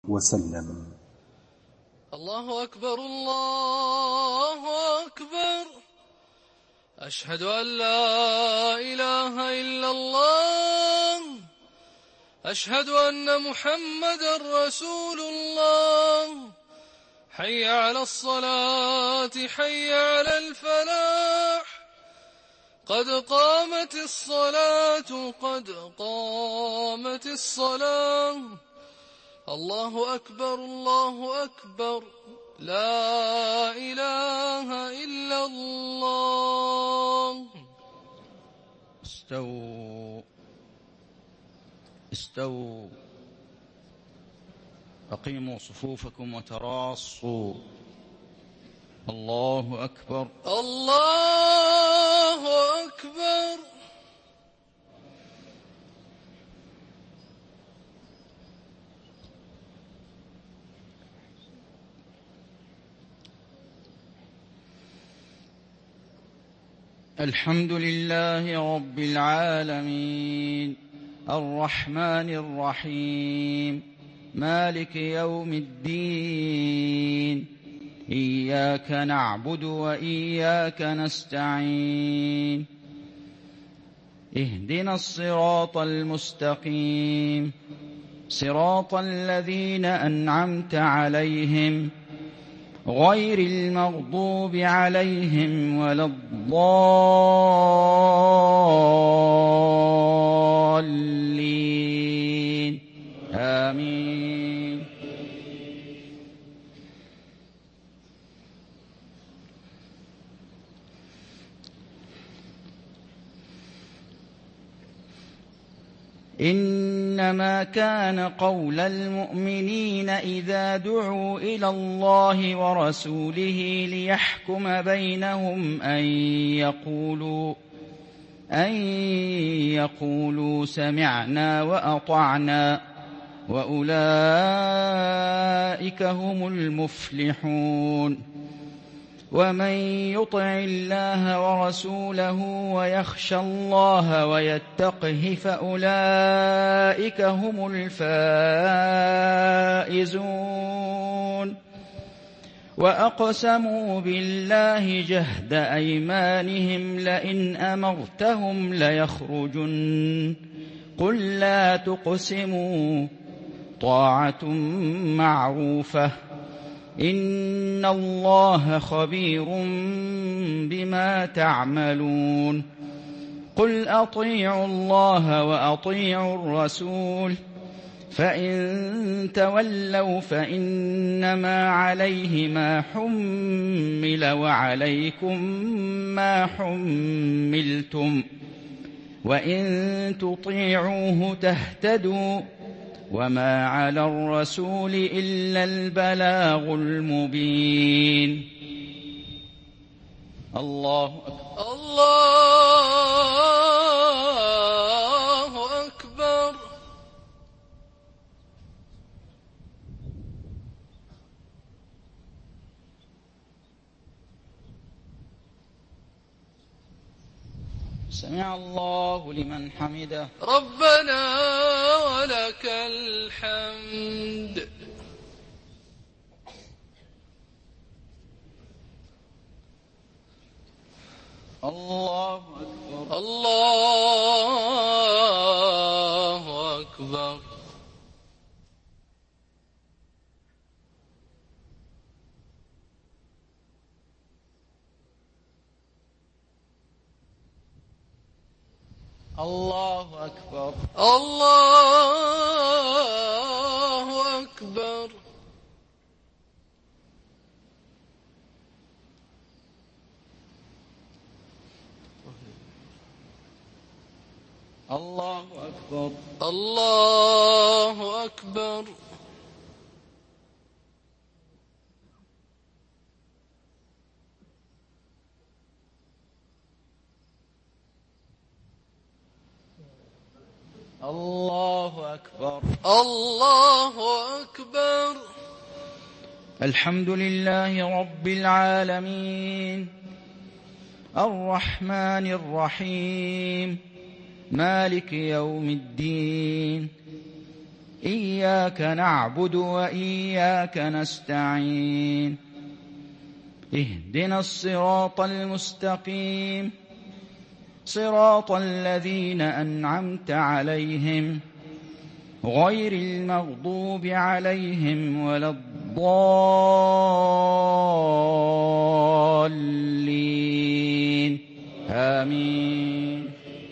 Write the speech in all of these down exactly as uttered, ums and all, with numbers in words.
وسلم. الله أكبر الله أكبر، أشهد أن لا إله إلا الله، أشهد أن محمدا رسول الله. حي على الصلاة حي على الفلاح، قد قامت الصلاة قد قامت الصلاة. الله أكبر الله أكبر، لا إله إلا الله. استووا استووا أقيموا صفوفكم وتراصوا. الله أكبر الله أكبر. الحمد لله رب العالمين، الرحمن الرحيم، مالك يوم الدين. إياك نعبد وإياك نستعين، اهدنا الصراط المستقيم، صراط الذين أنعمت عليهم غير المغضوب عليهم ولا الضالين، آمين. إنما كان قول المؤمنين إذا دعوا إلى الله ورسوله ليحكم بينهم أن يقولوا أن يقولوا سمعنا وأطعنا، وأولئك هم المفلحون. ومن يطع الله ورسوله ويخشى الله ويتقه فأولئك هم الفائزون. وأقسموا بالله جهد أيمانهم لئن أمرتهم ليخرجن، قل لا تقسموا، طاعة معروفة، إن الله خبير بما تعملون. قل أطيعوا الله وأطيعوا الرسول، فإن تولوا فإنما عليه ما حمل وعليكم ما حملتم، وإن تطيعوه تهتدوا، وما على الرسول إلا البلاغ المبين. الله أكبر الله أكبر. سمع الله لمن حمده. ربنا ولك الحمد. الله أكبر الله أكبر. الله أكبر الله أكبر. الله أكبر الله أكبر. الله أكبر الله أكبر. الحمد لله رب العالمين، الرحمن الرحيم، مالك يوم الدين. إياك نعبد وإياك نستعين اهدنا الصراط المستقيم صراط الذين أنعمت عليهم غير المغضوب عليهم ولا الضالين آمين.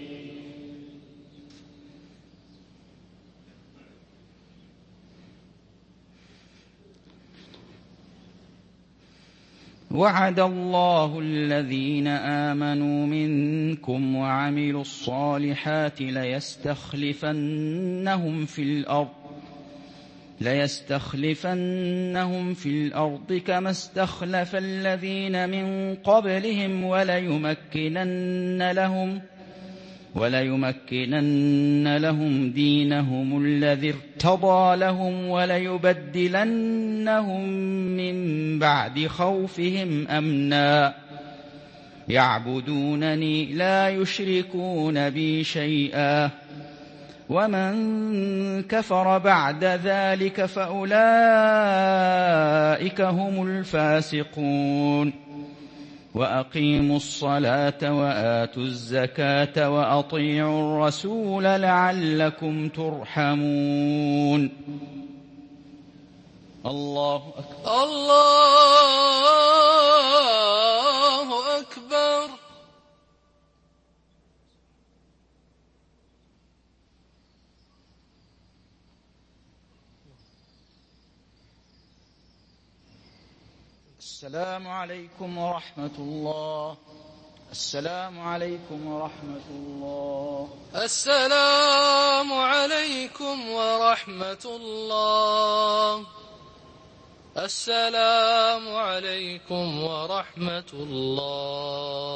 وعد الله الذين آمنوا منكم وعملوا الصالحات ليستخلفنهم في الأرض ليستخلفنهم في الأرض كما استخلف الذين من قبلهم وليمكنن لهم وليمكنن لهم دينهم الذي ارتضى لهم وليبدلنهم من بعد خوفهم أمنا يعبدونني لا يشركون بي شيئا ومن كفر بعد ذلك فأولئك هم الفاسقون. وأقيموا الصلاة وآتوا الزكاة وأطيعوا الرسول لعلكم ترحمون. الله أكبر. الله أكبر. السلام عليكم ورحمة الله. السلام عليكم ورحمة الله. السلام عليكم ورحمة الله. السلام عليكم ورحمة الله.